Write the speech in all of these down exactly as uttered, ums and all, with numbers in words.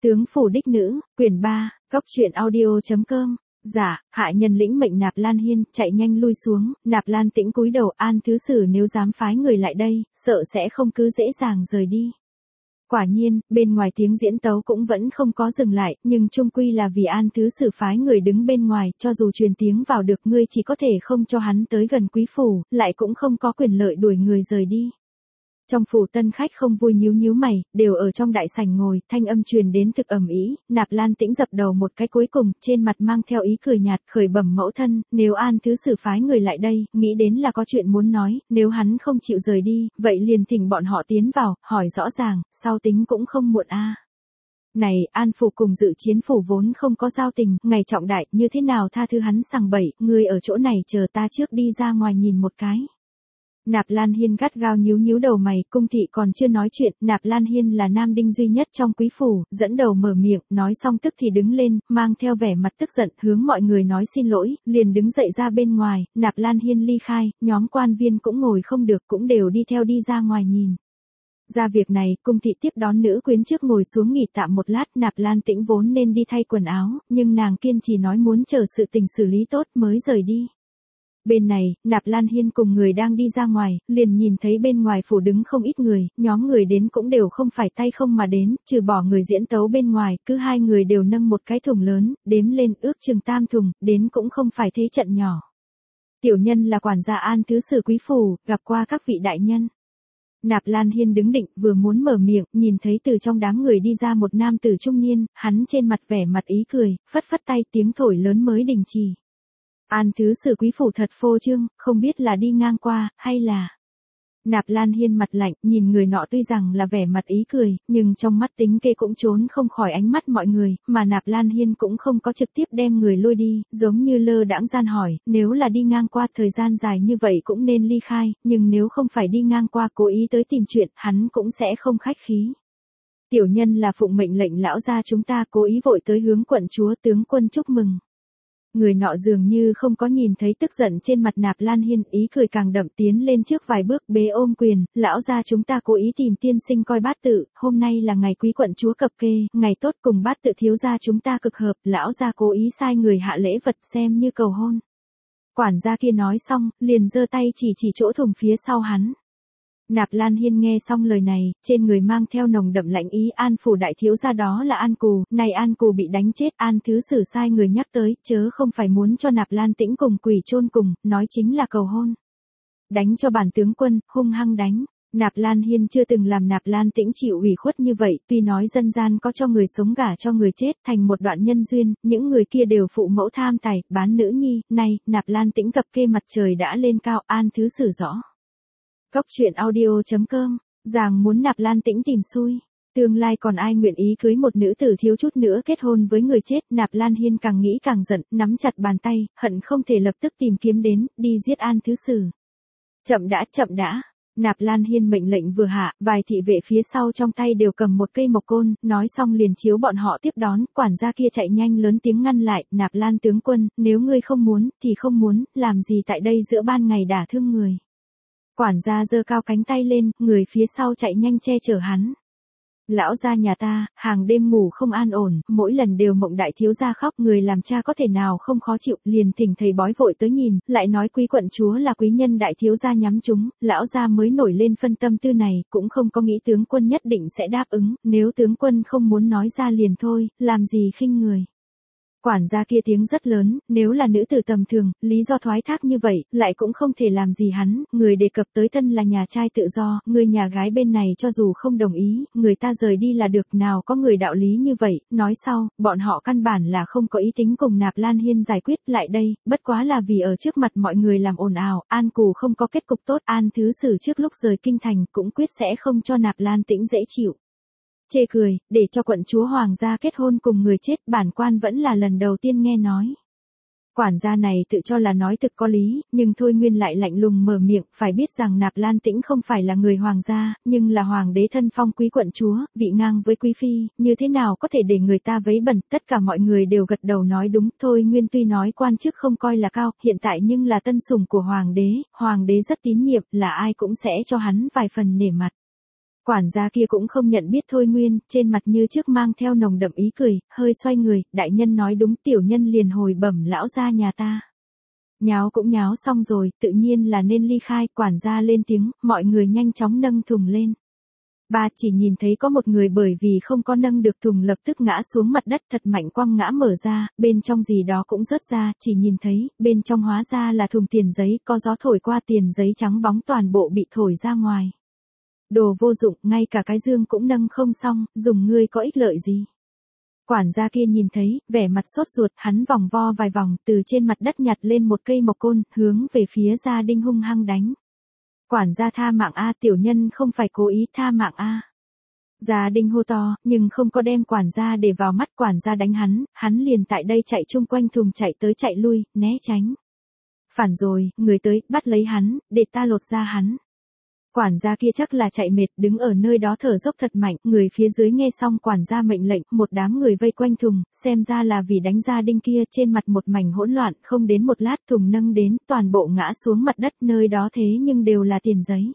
Tướng phủ đích nữ, quyển ba, góc truyện audio.com. Dạ, hạ nhân lĩnh mệnh Nạp Lan Hiên, chạy nhanh lui xuống. Nạp Lan Tĩnh cúi đầu, An thứ sử nếu dám phái người lại đây, sợ sẽ không cứ dễ dàng rời đi. Quả nhiên, bên ngoài tiếng diễn tấu cũng vẫn không có dừng lại, nhưng chung quy là vì An thứ sử phái người đứng bên ngoài, cho dù truyền tiếng vào được ngươi chỉ có thể không cho hắn tới gần quý phủ, lại cũng không có quyền lợi đuổi người rời đi. Trong phủ tân khách không vui nhíu nhíu mày, đều ở trong đại sảnh ngồi, thanh âm truyền đến thực ầm ĩ. Nạp Lan Tĩnh dập đầu một cái cuối cùng, trên mặt mang theo ý cười nhạt, khởi bẩm mẫu thân, nếu An thứ sử phái người lại đây, nghĩ đến là có chuyện muốn nói, nếu hắn không chịu rời đi, vậy liền thỉnh bọn họ tiến vào, hỏi rõ ràng, sau tính cũng không muộn a. À. Này, An phủ cùng Dự Chiến phủ vốn không có giao tình, ngày trọng đại, như thế nào tha thứ hắn sằng bậy, người ở chỗ này chờ ta trước đi ra ngoài nhìn một cái. Nạp Lan Hiên gắt gao nhíu nhíu đầu mày, cung thị còn chưa nói chuyện, Nạp Lan Hiên là nam đinh duy nhất trong quý phủ, dẫn đầu mở miệng, nói xong tức thì đứng lên, mang theo vẻ mặt tức giận, hướng mọi người nói xin lỗi, liền đứng dậy ra bên ngoài. Nạp Lan Hiên ly khai, nhóm quan viên cũng ngồi không được, cũng đều đi theo đi ra ngoài nhìn. Ra việc này, cung thị tiếp đón nữ quyến trước ngồi xuống nghỉ tạm một lát. Nạp Lan Tĩnh vốn nên đi thay quần áo, nhưng nàng kiên trì nói muốn chờ sự tình xử lý tốt mới rời đi. Bên này, Nạp Lan Hiên cùng người đang đi ra ngoài, liền nhìn thấy bên ngoài phủ đứng không ít người, nhóm người đến cũng đều không phải tay không mà đến, trừ bỏ người diễn tấu bên ngoài, cứ hai người đều nâng một cái thùng lớn, đếm lên ước chừng tam thùng, đến cũng không phải thế trận nhỏ. Tiểu nhân là quản gia An thứ sử quý phủ, gặp qua các vị đại nhân. Nạp Lan Hiên đứng định, vừa muốn mở miệng, nhìn thấy từ trong đám người đi ra một nam tử trung niên, hắn trên mặt vẻ mặt ý cười, phất phất tay, tiếng thổi lớn mới đình chỉ. An thứ sử quý phủ thật phô trương, không biết là đi ngang qua, hay là... Nạp Lan Hiên mặt lạnh, nhìn người nọ tuy rằng là vẻ mặt ý cười, nhưng trong mắt tính kê cũng trốn không khỏi ánh mắt mọi người, mà Nạp Lan Hiên cũng không có trực tiếp đem người lôi đi, giống như lơ đãng gian hỏi, nếu là đi ngang qua thời gian dài như vậy cũng nên ly khai, nhưng nếu không phải đi ngang qua cố ý tới tìm chuyện, hắn cũng sẽ không khách khí. Tiểu nhân là phụng mệnh lệnh lão gia chúng ta cố ý vội tới hướng quận chúa tướng quân chúc mừng. Người nọ dường như không có nhìn thấy tức giận trên mặt Nạp Lan Hiên, ý cười càng đậm, tiến lên trước vài bước bế ôm quyền, lão gia chúng ta cố ý tìm tiên sinh coi bát tự, hôm nay là ngày quý quận chúa cập kê, ngày tốt cùng bát tự thiếu gia chúng ta cực hợp, lão gia cố ý sai người hạ lễ vật xem như cầu hôn. Quản gia kia nói xong, liền giơ tay chỉ chỉ chỗ thùng phía sau hắn. Nạp Lan Hiên nghe xong lời này, trên người mang theo nồng đậm lạnh ý. An phủ đại thiếu gia đó là An Cù, này An Cù bị đánh chết, An thứ sử sai người nhắc tới, chớ không phải muốn cho Nạp Lan Tĩnh cùng quỷ chôn cùng, nói chính là cầu hôn. Đánh cho bản tướng quân, hung hăng đánh. Nạp Lan Hiên chưa từng làm Nạp Lan Tĩnh chịu ủy khuất như vậy, tuy nói dân gian có cho người sống gả cho người chết thành một đoạn nhân duyên, những người kia đều phụ mẫu tham tài, bán nữ nhi, nay, Nạp Lan Tĩnh cập kê mặt trời đã lên cao, An thứ sử rõ. Góc truyện audio.com, Giàng muốn Nạp Lan Tĩnh tìm xui. Tương lai còn ai nguyện ý cưới một nữ tử thiếu chút nữa kết hôn với người chết. Nạp Lan Hiên càng nghĩ càng giận, nắm chặt bàn tay, hận không thể lập tức tìm kiếm đến, đi giết An thứ sử. Chậm đã, chậm đã. Nạp Lan Hiên mệnh lệnh vừa hạ, vài thị vệ phía sau trong tay đều cầm một cây mộc côn, nói xong liền chiếu bọn họ tiếp đón, quản gia kia chạy nhanh lớn tiếng ngăn lại, Nạp Lan tướng quân, nếu ngươi không muốn, thì không muốn, làm gì tại đây giữa ban ngày đả thương người. Quản gia giơ cao cánh tay lên, người phía sau chạy nhanh che chở hắn. Lão gia nhà ta, hàng đêm ngủ không an ổn, mỗi lần đều mộng đại thiếu gia khóc, người làm cha có thể nào không khó chịu, liền thỉnh thầy bói vội tới nhìn, lại nói quý quận chúa là quý nhân đại thiếu gia nhắm chúng, lão gia mới nổi lên phân tâm tư này, cũng không có nghĩ tướng quân nhất định sẽ đáp ứng, nếu tướng quân không muốn nói ra liền thôi, làm gì khinh người. Quản gia kia tiếng rất lớn, nếu là nữ tử tầm thường, lý do thoái thác như vậy, lại cũng không thể làm gì hắn, người đề cập tới thân là nhà trai tự do, người nhà gái bên này cho dù không đồng ý, người ta rời đi là được, nào có người đạo lý như vậy, nói sau, bọn họ căn bản là không có ý tính cùng Nạp Lan Hiên giải quyết lại đây, bất quá là vì ở trước mặt mọi người làm ồn ào, An Cù không có kết cục tốt, An thứ sử trước lúc rời kinh thành cũng quyết sẽ không cho Nạp Lan Tĩnh dễ chịu. Chê cười, để cho quận chúa hoàng gia kết hôn cùng người chết, bản quan vẫn là lần đầu tiên nghe nói. Quản gia này tự cho là nói thực có lý, nhưng Thôi Nguyên lại lạnh lùng mở miệng, phải biết rằng Nạp Lan Tĩnh không phải là người hoàng gia, nhưng là hoàng đế thân phong quý quận chúa, vị ngang với quý phi, như thế nào có thể để người ta vấy bẩn, tất cả mọi người đều gật đầu nói đúng. Thôi Nguyên tuy nói quan chức không coi là cao, hiện tại nhưng là tân sủng của hoàng đế, hoàng đế rất tín nhiệm, là ai cũng sẽ cho hắn vài phần nể mặt. Quản gia kia cũng không nhận biết Thôi Nguyên, trên mặt như trước mang theo nồng đậm ý cười, hơi xoay người, đại nhân nói đúng, tiểu nhân liền hồi bẩm lão gia nhà ta. Nháo cũng nháo xong rồi, tự nhiên là nên ly khai, quản gia lên tiếng, mọi người nhanh chóng nâng thùng lên. Ba chỉ nhìn thấy có một người bởi vì không có nâng được thùng lập tức ngã xuống mặt đất thật mạnh quăng ngã mở ra, bên trong gì đó cũng rớt ra, chỉ nhìn thấy, bên trong hóa ra là thùng tiền giấy, có gió thổi qua tiền giấy trắng bóng toàn bộ bị thổi ra ngoài. Đồ vô dụng, ngay cả cái dương cũng nâng không xong, dùng ngươi có ích lợi gì? Quản gia kia nhìn thấy, vẻ mặt sốt ruột, hắn vòng vo vài vòng, từ trên mặt đất nhặt lên một cây mộc côn, hướng về phía Gia Đinh hung hăng đánh. Quản gia tha mạng a, tiểu nhân không phải cố ý, tha mạng a. Gia Đinh hô to, nhưng không có đem quản gia để vào mắt, quản gia đánh hắn, hắn liền tại đây chạy chung quanh thùng chạy tới chạy lui, né tránh. Phản rồi, người tới, bắt lấy hắn, để ta lột ra hắn. Quản gia kia chắc là chạy mệt, đứng ở nơi đó thở dốc thật mạnh, người phía dưới nghe xong quản gia mệnh lệnh, một đám người vây quanh thùng, xem ra là vì đánh Gia Đinh kia, trên mặt một mảnh hỗn loạn, không đến một lát thùng nâng đến, toàn bộ ngã xuống mặt đất, nơi đó thế nhưng đều là tiền giấy.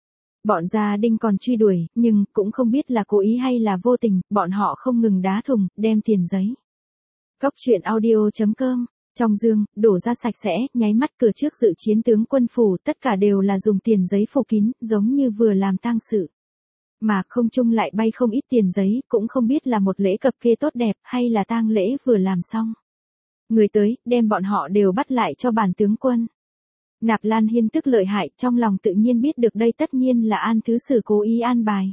Bọn Gia Đinh còn truy đuổi, nhưng cũng không biết là cố ý hay là vô tình, bọn họ không ngừng đá thùng, đem tiền giấy. Cốc truyện audio chấm com. Trong dương, đổ ra sạch sẽ, nháy mắt cửa trước dự chiến tướng quân phủ, tất cả đều là dùng tiền giấy phủ kín, giống như vừa làm tang sự. Mà không trung lại bay không ít tiền giấy, cũng không biết là một lễ cập kê tốt đẹp, hay là tang lễ vừa làm xong. Người tới, đem bọn họ đều bắt lại cho bản tướng quân. Nạp Lan Hiên tức lợi hại, trong lòng tự nhiên biết được đây tất nhiên là An Thứ Sử cố ý an bài.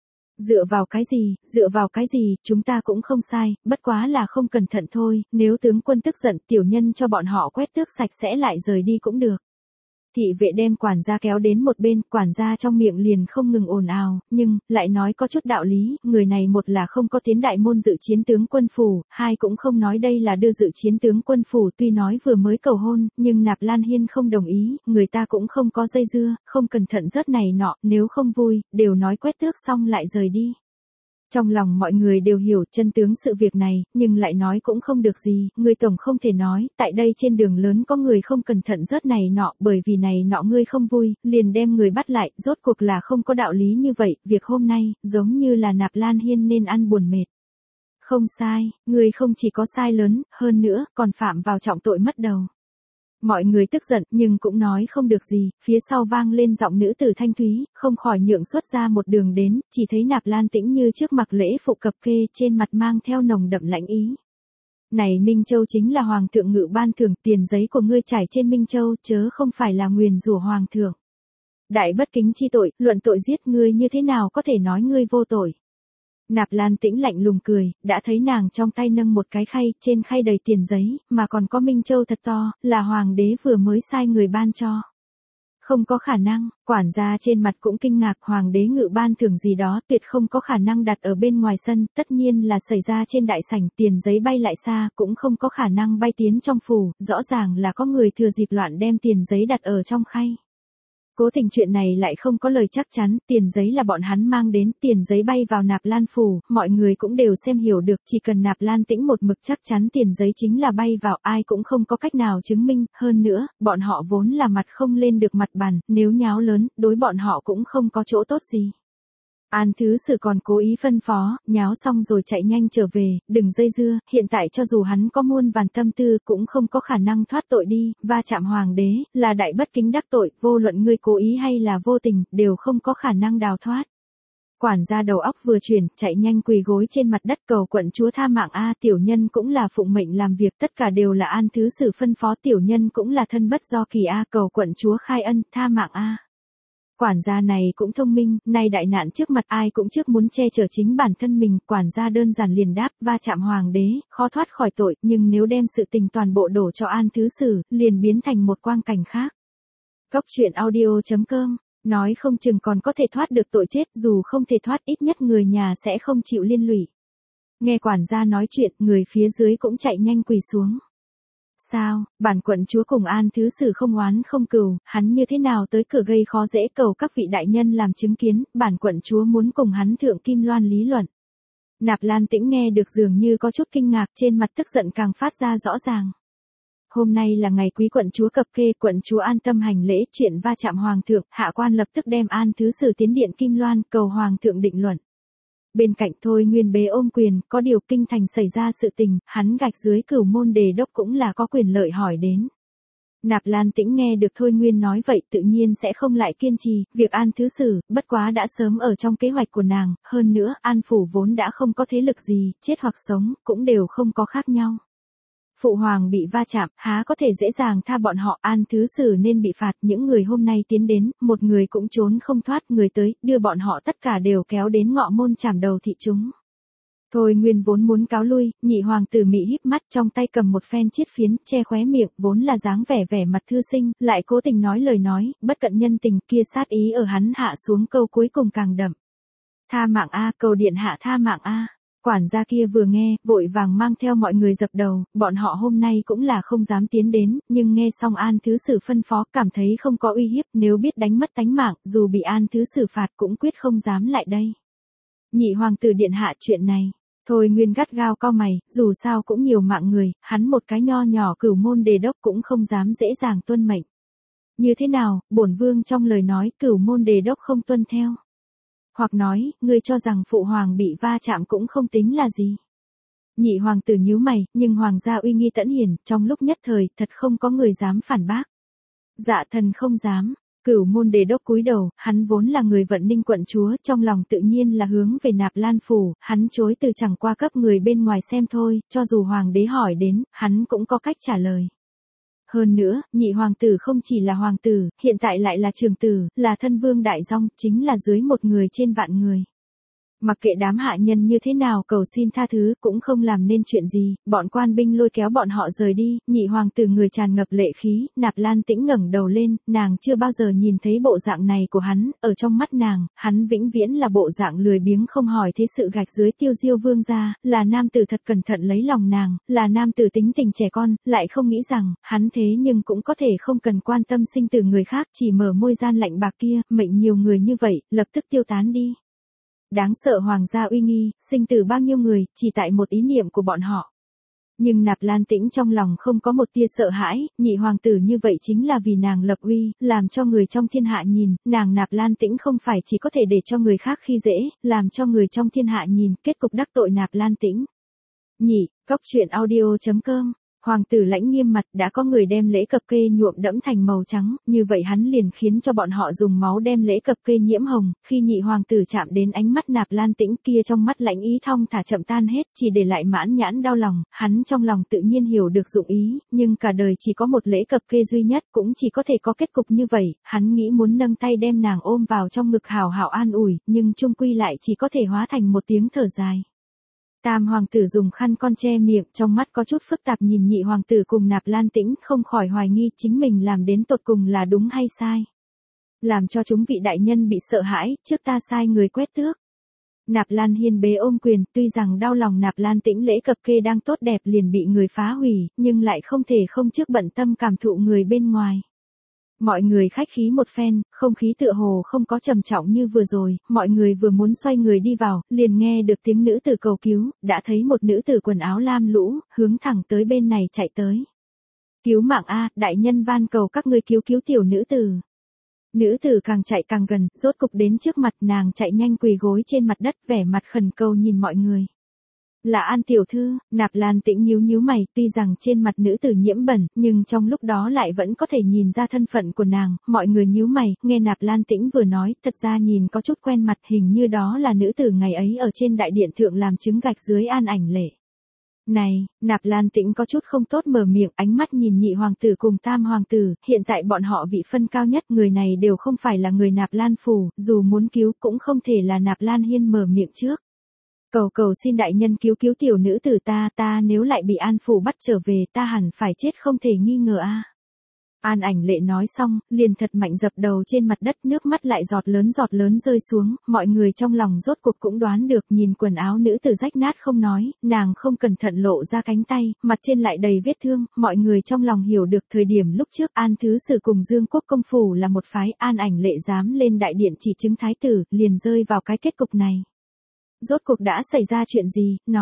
Dựa vào cái gì, dựa vào cái gì, chúng ta cũng không sai, bất quá là không cẩn thận thôi, nếu tướng quân tức giận tiểu nhân cho bọn họ quét tước sạch sẽ lại rời đi cũng được. Thị vệ đem quản gia kéo đến một bên, quản gia trong miệng liền không ngừng ồn ào, nhưng, lại nói có chút đạo lý, người này một là không có tiến đại môn dự chiến tướng quân phủ, hai cũng không nói đây là đưa dự chiến tướng quân phủ, tuy nói vừa mới cầu hôn, nhưng Nạp Lan Hiên không đồng ý, người ta cũng không có dây dưa, không cẩn thận rớt này nọ, nếu không vui, đều nói quét tước xong lại rời đi. Trong lòng mọi người đều hiểu chân tướng sự việc này, nhưng lại nói cũng không được gì, người tổng không thể nói, tại đây trên đường lớn có người không cẩn thận rớt này nọ, bởi vì này nọ ngươi không vui, liền đem người bắt lại, rốt cuộc là không có đạo lý như vậy, việc hôm nay, giống như là Nạp Lan Hiên nên ăn buồn mệt. Không sai, người không chỉ có sai lớn, hơn nữa, còn phạm vào trọng tội mất đầu. Mọi người tức giận, nhưng cũng nói không được gì, phía sau vang lên giọng nữ tử thanh thúy, không khỏi nhượng xuất ra một đường đến, chỉ thấy Nạp Lan Tĩnh Như trước mặc lễ phục cập kê, trên mặt mang theo nồng đậm lãnh ý. Này Minh Châu chính là Hoàng thượng ngự ban thưởng, tiền giấy của ngươi trải trên Minh Châu, chớ không phải là nguyền rủa Hoàng thượng. Đại bất kính chi tội, luận tội giết ngươi như thế nào có thể nói ngươi vô tội. Nạp Lan Tĩnh lạnh lùng cười, đã thấy nàng trong tay nâng một cái khay, trên khay đầy tiền giấy, mà còn có Minh Châu thật to, là hoàng đế vừa mới sai người ban cho. Không có khả năng, quản gia trên mặt cũng kinh ngạc, hoàng đế ngự ban thưởng gì đó tuyệt không có khả năng đặt ở bên ngoài sân, tất nhiên là xảy ra trên đại sảnh, tiền giấy bay lại xa, cũng không có khả năng bay tiến trong phủ, rõ ràng là có người thừa dịp loạn đem tiền giấy đặt ở trong khay. Cố Tình chuyện này lại không có lời chắc chắn, tiền giấy là bọn hắn mang đến, tiền giấy bay vào Nạp Lan phủ, mọi người cũng đều xem hiểu được, chỉ cần Nạp Lan Tĩnh một mực chắc chắn tiền giấy chính là bay vào, ai cũng không có cách nào chứng minh, hơn nữa, bọn họ vốn là mặt không lên được mặt bàn, nếu nháo lớn, đối bọn họ cũng không có chỗ tốt gì. An Thứ Sử còn cố ý phân phó, nháo xong rồi chạy nhanh trở về, đừng dây dưa, hiện tại cho dù hắn có muôn vàn tâm tư cũng không có khả năng thoát tội đi, va chạm hoàng đế, là đại bất kính đắc tội, vô luận ngươi cố ý hay là vô tình, đều không có khả năng đào thoát. Quản gia đầu óc vừa chuyển, chạy nhanh quỳ gối trên mặt đất cầu quận chúa tha mạng a, tiểu nhân cũng là phụng mệnh làm việc, tất cả đều là An Thứ Sử phân phó, tiểu nhân cũng là thân bất do kỳ a, cầu quận chúa khai ân, tha mạng a. Quản gia này cũng thông minh, nay đại nạn trước mặt ai cũng trước muốn che chở chính bản thân mình, quản gia đơn giản liền đáp, va chạm hoàng đế, khó thoát khỏi tội, nhưng nếu đem sự tình toàn bộ đổ cho An Thứ Sử, liền biến thành một quang cảnh khác. Cốc truyện audio chấm com, nói không chừng còn có thể thoát được tội chết, dù không thể thoát ít nhất người nhà sẽ không chịu liên lụy. Nghe quản gia nói chuyện, người phía dưới cũng chạy nhanh quỳ xuống. Sao, bản quận chúa cùng An Thứ Sử không oán không cừu, hắn như thế nào tới cửa gây khó dễ, cầu các vị đại nhân làm chứng kiến, bản quận chúa muốn cùng hắn thượng kim loan lý luận. Nạp Lan Tĩnh nghe được dường như có chút kinh ngạc, trên mặt tức giận càng phát ra rõ ràng. Hôm nay là ngày quý quận chúa cập kê, quận chúa an tâm hành lễ, chuyện va chạm hoàng thượng, hạ quan lập tức đem An thứ sử tiến điện Kim Loan, cầu hoàng thượng định luận. Bên cạnh Thôi Nguyên bế ôm quyền, có điều kinh thành xảy ra sự tình, hắn gạch dưới Cửu Môn Đề Đốc cũng là có quyền lợi hỏi đến. Nạp Lan Tĩnh nghe được Thôi Nguyên nói vậy tự nhiên sẽ không lại kiên trì, việc An thứ sử, bất quá đã sớm ở trong kế hoạch của nàng, hơn nữa, An phủ vốn đã không có thế lực gì, chết hoặc sống, cũng đều không có khác nhau. Phụ hoàng bị va chạm, há có thể dễ dàng tha bọn họ, An thứ sử nên bị phạt, những người hôm nay tiến đến, một người cũng trốn không thoát, người tới, đưa bọn họ tất cả đều kéo đến ngọ môn chảm đầu thị chúng. Thôi Nguyên vốn muốn cáo lui, nhị hoàng tử mị híp mắt trong tay cầm một phen chiết phiến, che khóe miệng, vốn là dáng vẻ vẻ mặt thư sinh, lại cố tình nói lời nói, bất cận nhân tình, kia sát ý ở hắn hạ xuống câu cuối cùng càng đậm. Tha mạng a, cầu điện hạ tha mạng a. Quản gia kia vừa nghe, vội vàng mang theo mọi người dập đầu, bọn họ hôm nay cũng là không dám tiến đến, nhưng nghe xong An thứ sử phân phó, cảm thấy không có uy hiếp, nếu biết đánh mất tánh mạng, dù bị An thứ sử phạt cũng quyết không dám lại đây. Nhị hoàng tử điện hạ chuyện này. Thôi Nguyên gắt gao cau mày, dù sao cũng nhiều mạng người, hắn một cái nho nhỏ Cửu Môn Đề Đốc cũng không dám dễ dàng tuân mệnh. Như thế nào, bổn vương trong lời nói Cửu Môn Đề Đốc không tuân theo. Hoặc nói, ngươi cho rằng phụ hoàng bị va chạm cũng không tính là gì. Nhị hoàng tử nhíu mày, nhưng hoàng gia uy nghi tẫn hiển, trong lúc nhất thời, thật không có người dám phản bác. Dạ thần không dám. Cửu Môn Đề Đốc cúi đầu, hắn vốn là người Vận Ninh quận chúa, trong lòng tự nhiên là hướng về Nạp Lan phủ, hắn chối từ chẳng qua cấp người bên ngoài xem thôi, cho dù hoàng đế hỏi đến, hắn cũng có cách trả lời. Hơn nữa, nhị hoàng tử không chỉ là hoàng tử, hiện tại lại là trường tử, là thân vương đại dong, chính là dưới một người trên vạn người. Mặc kệ đám hạ nhân như thế nào cầu xin tha thứ cũng không làm nên chuyện gì, bọn quan binh lôi kéo bọn họ rời đi, nhị hoàng tử người tràn ngập lệ khí, Nạp Lan Tĩnh ngẩng đầu lên, nàng chưa bao giờ nhìn thấy bộ dạng này của hắn, ở trong mắt nàng, hắn vĩnh viễn là bộ dạng lười biếng không hỏi thế sự gạch dưới Tiêu Diêu vương gia, là nam tử thật cẩn thận lấy lòng nàng, là nam tử tính tình trẻ con, lại không nghĩ rằng, hắn thế nhưng cũng có thể không cần quan tâm sinh tử người khác, chỉ mở môi gian lạnh bạc kia, mệnh nhiều người như vậy, lập tức tiêu tán đi. Đáng sợ hoàng gia uy nghi, sinh tử bao nhiêu người, chỉ tại một ý niệm của bọn họ. Nhưng Nạp Lan Tĩnh trong lòng không có một tia sợ hãi, nhị hoàng tử như vậy chính là vì nàng lập uy, làm cho người trong thiên hạ nhìn, nàng Nạp Lan Tĩnh không phải chỉ có thể để cho người khác khi dễ, làm cho người trong thiên hạ nhìn, kết cục đắc tội Nạp Lan Tĩnh. Nhị, cốc truyện audio chấm com. Hoàng tử lãnh nghiêm mặt, đã có người đem lễ cập kê nhuộm đẫm thành màu trắng, như vậy hắn liền khiến cho bọn họ dùng máu đem lễ cập kê nhiễm hồng, khi nhị hoàng tử chạm đến ánh mắt Nạp Lan Tĩnh kia trong mắt lãnh ý thong thả chậm tan hết, chỉ để lại mãn nhãn đau lòng, hắn trong lòng tự nhiên hiểu được dụng ý, nhưng cả đời chỉ có một lễ cập kê duy nhất, cũng chỉ có thể có kết cục như vậy, hắn nghĩ muốn nâng tay đem nàng ôm vào trong ngực hào hào an ủi, nhưng chung quy lại chỉ có thể hóa thành một tiếng thở dài. Tam hoàng tử dùng khăn con che miệng, trong mắt có chút phức tạp nhìn nhị hoàng tử cùng Nạp Lan Tĩnh, không khỏi hoài nghi chính mình làm đến tột cùng là đúng hay sai. Làm cho chúng vị đại nhân bị sợ hãi, trước ta sai người quét tước. Nạp Lan Hiên bế ôm quyền, tuy rằng đau lòng Nạp Lan Tĩnh lễ cập kê đang tốt đẹp liền bị người phá hủy, nhưng lại không thể không trước bận tâm cảm thụ người bên ngoài. Mọi người khách khí một phen, không khí tựa hồ không có trầm trọng như vừa rồi, mọi người vừa muốn xoay người đi vào, liền nghe được tiếng nữ tử cầu cứu, đã thấy một nữ tử quần áo lam lũ, hướng thẳng tới bên này chạy tới. Cứu mạng a, đại nhân van cầu các ngươi cứu cứu tiểu nữ tử. Nữ tử càng chạy càng gần, rốt cục đến trước mặt nàng chạy nhanh quỳ gối trên mặt đất vẻ mặt khẩn cầu nhìn mọi người. Là An tiểu thư, Nạp Lan Tĩnh nhíu nhíu mày, tuy rằng trên mặt nữ tử nhiễm bẩn, nhưng trong lúc đó lại vẫn có thể nhìn ra thân phận của nàng, mọi người nhíu mày, nghe Nạp Lan Tĩnh vừa nói, thật ra nhìn có chút quen mặt, hình như đó là nữ tử ngày ấy ở trên đại điện thượng làm chứng gạch dưới An ảnh lệ. Này, Nạp Lan Tĩnh có chút không tốt mở miệng, ánh mắt nhìn nhị hoàng tử cùng tam hoàng tử, hiện tại bọn họ vị phân cao nhất, người này đều không phải là người Nạp Lan phủ, dù muốn cứu cũng không thể là Nạp Lan Hiên mở miệng trước. Cầu cầu xin đại nhân cứu cứu tiểu nữ tử ta, ta nếu lại bị An phủ bắt trở về ta hẳn phải chết không thể nghi ngờ a. À. An ảnh lệ nói xong, liền thật mạnh dập đầu trên mặt đất, nước mắt lại giọt lớn giọt lớn rơi xuống, mọi người trong lòng rốt cuộc cũng đoán được, nhìn quần áo nữ tử rách nát không nói, nàng không cẩn thận lộ ra cánh tay, mặt trên lại đầy vết thương, mọi người trong lòng hiểu được thời điểm lúc trước An thứ sử cùng Dương Quốc công phủ là một phái, An ảnh lệ dám lên đại điện chỉ chứng thái tử, liền rơi vào cái kết cục này. Rốt cuộc đã xảy ra chuyện gì, nói.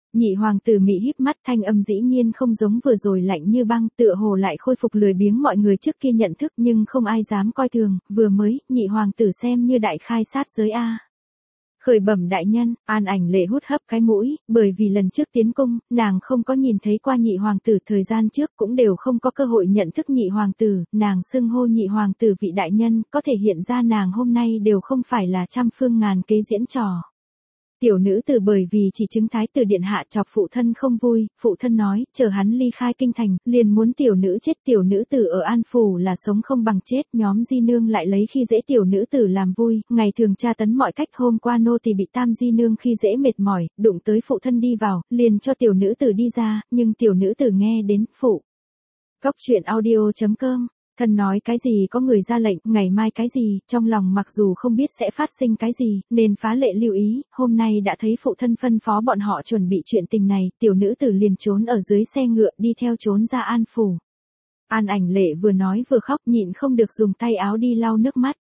Nhị hoàng tử mị híp mắt, thanh âm dĩ nhiên không giống vừa rồi lạnh như băng, tựa hồ lại khôi phục lười biếng mọi người trước kia nhận thức, nhưng không ai dám coi thường, vừa mới, nhị hoàng tử xem như đại khai sát giới a. Khởi bẩm đại nhân, An Ảnh Lệ hút hấp cái mũi, bởi vì lần trước tiến cung, nàng không có nhìn thấy qua nhị hoàng tử, thời gian trước cũng đều không có cơ hội nhận thức nhị hoàng tử, nàng xưng hô nhị hoàng tử vị đại nhân, có thể hiện ra nàng hôm nay đều không phải là trăm phương ngàn kế diễn trò. Tiểu nữ tử bởi vì chỉ chứng thái tử điện hạ chọc phụ thân không vui, phụ thân nói, chờ hắn ly khai kinh thành, liền muốn tiểu nữ chết, tiểu nữ tử ở An Phủ là sống không bằng chết, nhóm di nương lại lấy khi dễ tiểu nữ tử làm vui, ngày thường tra tấn mọi cách, hôm qua nô thì bị tam di nương khi dễ mệt mỏi, đụng tới phụ thân đi vào, liền cho tiểu nữ tử đi ra, nhưng tiểu nữ tử nghe đến, phụ. Cóc truyện audio chấm com Thần nói cái gì có người ra lệnh, ngày mai cái gì, trong lòng mặc dù không biết sẽ phát sinh cái gì, nên phá lệ lưu ý, hôm nay đã thấy phụ thân phân phó bọn họ chuẩn bị chuyện tình này, tiểu nữ tử liền trốn ở dưới xe ngựa đi theo trốn ra An Phủ. An Ảnh Lệ vừa nói vừa khóc, nhịn không được dùng tay áo đi lau nước mắt.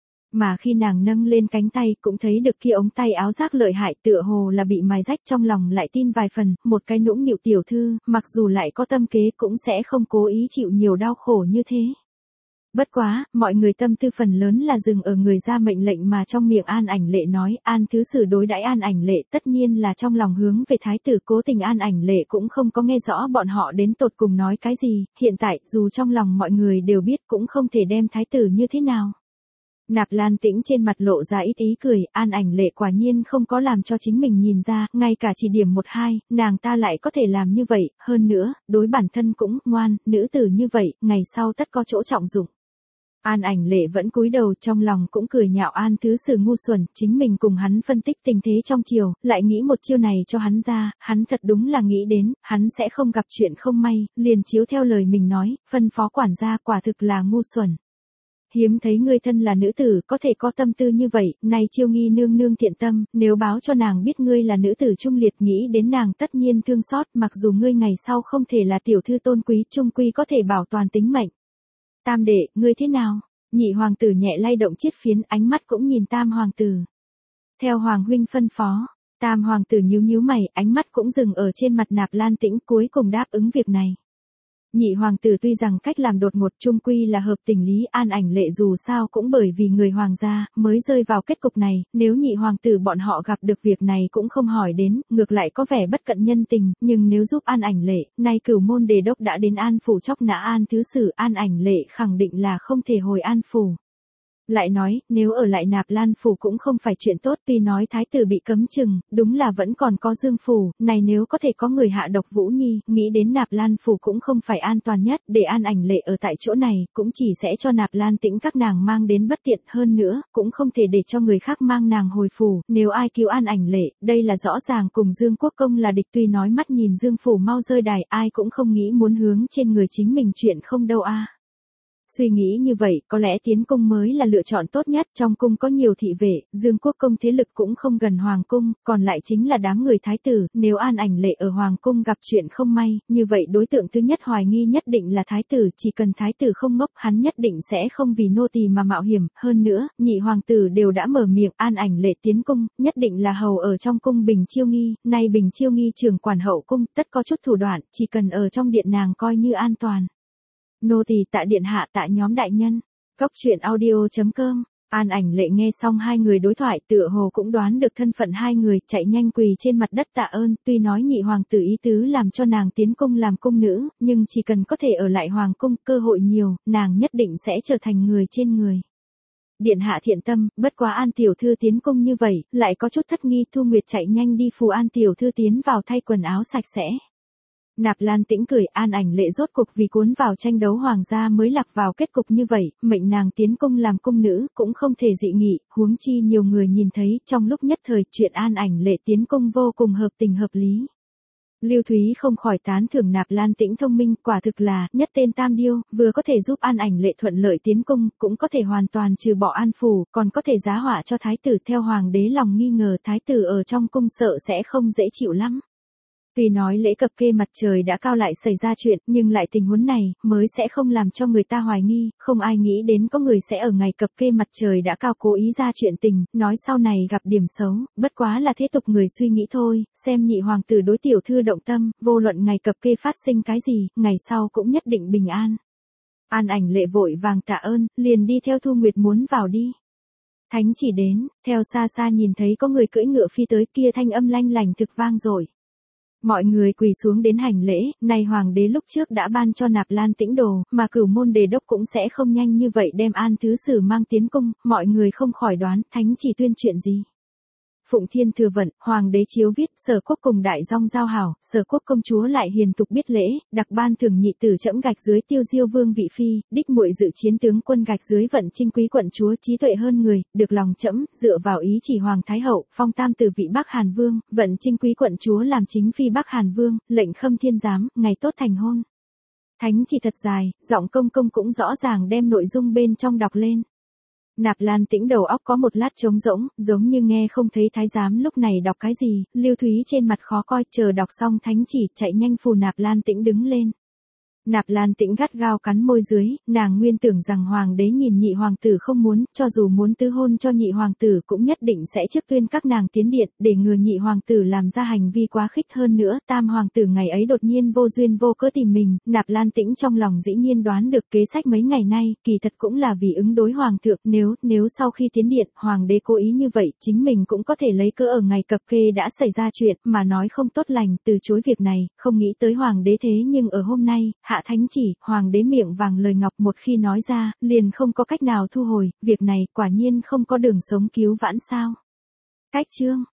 Mà khi nàng nâng lên cánh tay cũng thấy được kia ống tay áo rác lợi hại, tựa hồ là bị mài rách, trong lòng lại tin vài phần, một cái nũng nịu tiểu thư, mặc dù lại có tâm kế cũng sẽ không cố ý chịu nhiều đau khổ như thế. Bất quá, mọi người tâm tư phần lớn là dừng ở người ra mệnh lệnh mà trong miệng An Ảnh Lệ nói, An thứ sử đối đãi An Ảnh Lệ tất nhiên là trong lòng hướng về thái tử, cố tình An Ảnh Lệ cũng không có nghe rõ bọn họ đến tột cùng nói cái gì, hiện tại dù trong lòng mọi người đều biết cũng không thể đem thái tử như thế nào. Nạp Lan Tĩnh trên mặt lộ ra ít ý cười, An Ảnh Lệ quả nhiên không có làm cho chính mình nhìn ra, ngay cả chỉ điểm một hai, nàng ta lại có thể làm như vậy, hơn nữa, đối bản thân cũng ngoan, nữ tử như vậy, ngày sau tất có chỗ trọng dụng. An Ảnh Lệ vẫn cúi đầu, trong lòng cũng cười nhạo An thứ sử ngu xuẩn, chính mình cùng hắn phân tích tình thế trong triều, lại nghĩ một chiêu này cho hắn ra, hắn thật đúng là nghĩ đến, hắn sẽ không gặp chuyện không may, liền chiếu theo lời mình nói, phân phó quản gia quả thực là ngu xuẩn. Hiếm thấy ngươi thân là nữ tử có thể có tâm tư như vậy, nay Chiêu Nghi nương nương thiện tâm, nếu báo cho nàng biết ngươi là nữ tử trung liệt, nghĩ đến nàng tất nhiên thương xót, mặc dù ngươi ngày sau không thể là tiểu thư tôn quý, trung quy có thể bảo toàn tính mệnh. Tam đệ, ngươi thế nào? Nhị hoàng tử nhẹ lay động chiếc phiến, ánh mắt cũng nhìn tam hoàng tử. Theo hoàng huynh phân phó, tam hoàng tử nhíu nhíu mày, ánh mắt cũng dừng ở trên mặt Nạp Lan Tĩnh, cuối cùng đáp ứng việc này. Nhị hoàng tử tuy rằng cách làm đột ngột, chung quy là hợp tình lý, An Ảnh Lệ dù sao cũng bởi vì người hoàng gia, mới rơi vào kết cục này, nếu nhị hoàng tử bọn họ gặp được việc này cũng không hỏi đến, ngược lại có vẻ bất cận nhân tình, nhưng nếu giúp An Ảnh Lệ, nay cửu môn đề đốc đã đến An Phủ chóc nã An thứ sử, An Ảnh Lệ khẳng định là không thể hồi An Phủ. Lại nói, nếu ở lại Nạp Lan Phủ cũng không phải chuyện tốt, tuy nói thái tử bị cấm chừng, đúng là vẫn còn có Dương Phủ, này nếu có thể có người hạ độc Vũ Nhi, nghĩ đến Nạp Lan Phủ cũng không phải an toàn nhất, để An Ảnh Lệ ở tại chỗ này, cũng chỉ sẽ cho Nạp Lan Tĩnh các nàng mang đến bất tiện, hơn nữa, cũng không thể để cho người khác mang nàng hồi phủ, nếu ai cứu An Ảnh Lệ, đây là rõ ràng cùng Dương Quốc Công là địch, tuy nói mắt nhìn Dương Phủ mau rơi đài, ai cũng không nghĩ muốn hướng trên người chính mình chuyện không đâu a. Suy nghĩ như vậy, có lẽ tiến cung mới là lựa chọn tốt nhất, trong cung có nhiều thị vệ, Dương Quốc Công thế lực cũng không gần Hoàng cung, còn lại chính là đám người thái tử, nếu An Ảnh Lệ ở Hoàng cung gặp chuyện không may, như vậy đối tượng thứ nhất hoài nghi nhất định là thái tử, chỉ cần thái tử không ngốc, hắn nhất định sẽ không vì nô tỳ mà mạo hiểm, hơn nữa, nhị hoàng tử đều đã mở miệng, An Ảnh Lệ tiến cung, nhất định là hầu ở trong cung Bình Chiêu Nghi, nay Bình Chiêu Nghi trưởng quản hậu cung, tất có chút thủ đoạn, chỉ cần ở trong điện nàng coi như an toàn. Nô tỳ tạ điện hạ, tạ nhóm đại nhân. Cóc truyện audio chấm com An Ảnh Lệ nghe xong hai người đối thoại, tựa hồ cũng đoán được thân phận hai người, chạy nhanh quỳ trên mặt đất tạ ơn, tuy nói nhị hoàng tử ý tứ làm cho nàng tiến cung làm cung nữ, nhưng chỉ cần có thể ở lại hoàng cung, cơ hội nhiều, nàng nhất định sẽ trở thành người trên người. Điện hạ thiện tâm, bất quá An tiểu thư tiến cung như vậy, lại có chút thất nghi, Thu Nguyệt chạy nhanh đi phù An tiểu thư tiến vào thay quần áo sạch sẽ. Nạp Lan Tĩnh cười, An Ảnh Lệ rốt cục vì cuốn vào tranh đấu hoàng gia mới lạc vào kết cục như vậy, mệnh nàng tiến cung làm cung nữ, cũng không thể dị nghị, huống chi nhiều người nhìn thấy, trong lúc nhất thời, chuyện An Ảnh Lệ tiến cung vô cùng hợp tình hợp lý. Lưu Thúy không khỏi tán thưởng Nạp Lan Tĩnh thông minh, quả thực là, nhất tên tam điêu, vừa có thể giúp An Ảnh Lệ thuận lợi tiến cung, cũng có thể hoàn toàn trừ bỏ An Phủ, còn có thể giá họa cho thái tử, theo hoàng đế lòng nghi ngờ thái tử ở trong cung sợ sẽ không dễ chịu lắm. Tuy nói lễ cập kê mặt trời đã cao lại xảy ra chuyện, nhưng lại tình huống này, mới sẽ không làm cho người ta hoài nghi, không ai nghĩ đến có người sẽ ở ngày cập kê mặt trời đã cao cố ý ra chuyện tình, nói sau này gặp điểm xấu, bất quá là thế tục người suy nghĩ thôi, xem nhị hoàng tử đối tiểu thư động tâm, vô luận ngày cập kê phát sinh cái gì, ngày sau cũng nhất định bình an. An Ảnh Lệ vội vàng tạ ơn, liền đi theo Thu Nguyệt muốn vào đi. Thánh chỉ đến, theo xa xa nhìn thấy có người cưỡi ngựa phi tới, kia thanh âm lanh lành thực vang rồi. Mọi người quỳ xuống đến hành lễ, này hoàng đế lúc trước đã ban cho Nạp Lan Tĩnh đồ, mà Cửu môn đề đốc cũng sẽ không nhanh như vậy đem An thứ sử mang tiến cung, mọi người không khỏi đoán, thánh chỉ tuyên chuyện gì. Phụng Thiên thừa vận, hoàng đế chiếu viết, Sở Quốc cùng đại dong giao hảo, Sở Quốc công chúa lại hiền tục biết lễ, đặc ban thưởng nhị tử trẫm gạch dưới Tiêu Diêu vương vị phi, đích muội dự chiến tướng quân gạch dưới Vận Trinh quý quận chúa trí tuệ hơn người, được lòng trẫm, dựa vào ý chỉ hoàng thái hậu, phong tam tử vị Bắc Hàn vương, Vận Trinh quý quận chúa làm chính phi Bắc Hàn vương, lệnh khâm thiên giám, ngày tốt thành hôn. Thánh chỉ thật dài, giọng công công cũng rõ ràng đem nội dung bên trong đọc lên. Nạp Lan Tĩnh đầu óc có một lát trống rỗng, giống như nghe không thấy thái giám lúc này đọc cái gì, Lưu Thúy trên mặt khó coi, chờ đọc xong thánh chỉ, chạy nhanh phù Nạp Lan Tĩnh đứng lên. Nạp Lan Tĩnh gắt gao cắn môi dưới, nàng nguyên tưởng rằng hoàng đế nhìn nhị hoàng tử không muốn, cho dù muốn tứ hôn cho nhị hoàng tử cũng nhất định sẽ trước tuyên các nàng tiến điện, để ngừa nhị hoàng tử làm ra hành vi quá khích hơn nữa, tam hoàng tử ngày ấy đột nhiên vô duyên vô cớ tìm mình, Nạp Lan Tĩnh trong lòng dĩ nhiên đoán được kế sách mấy ngày nay, kỳ thật cũng là vì ứng đối hoàng thượng, nếu, nếu sau khi tiến điện, hoàng đế cố ý như vậy, chính mình cũng có thể lấy cớ ở ngày cập kê đã xảy ra chuyện, mà nói không tốt lành, từ chối việc này, không nghĩ tới hoàng đế thế nhưng ở hôm nay, hạ thánh chỉ, hoàng đế miệng vàng lời ngọc một khi nói ra, liền không có cách nào thu hồi, việc này quả nhiên không có đường sống cứu vãn sao. Cách chương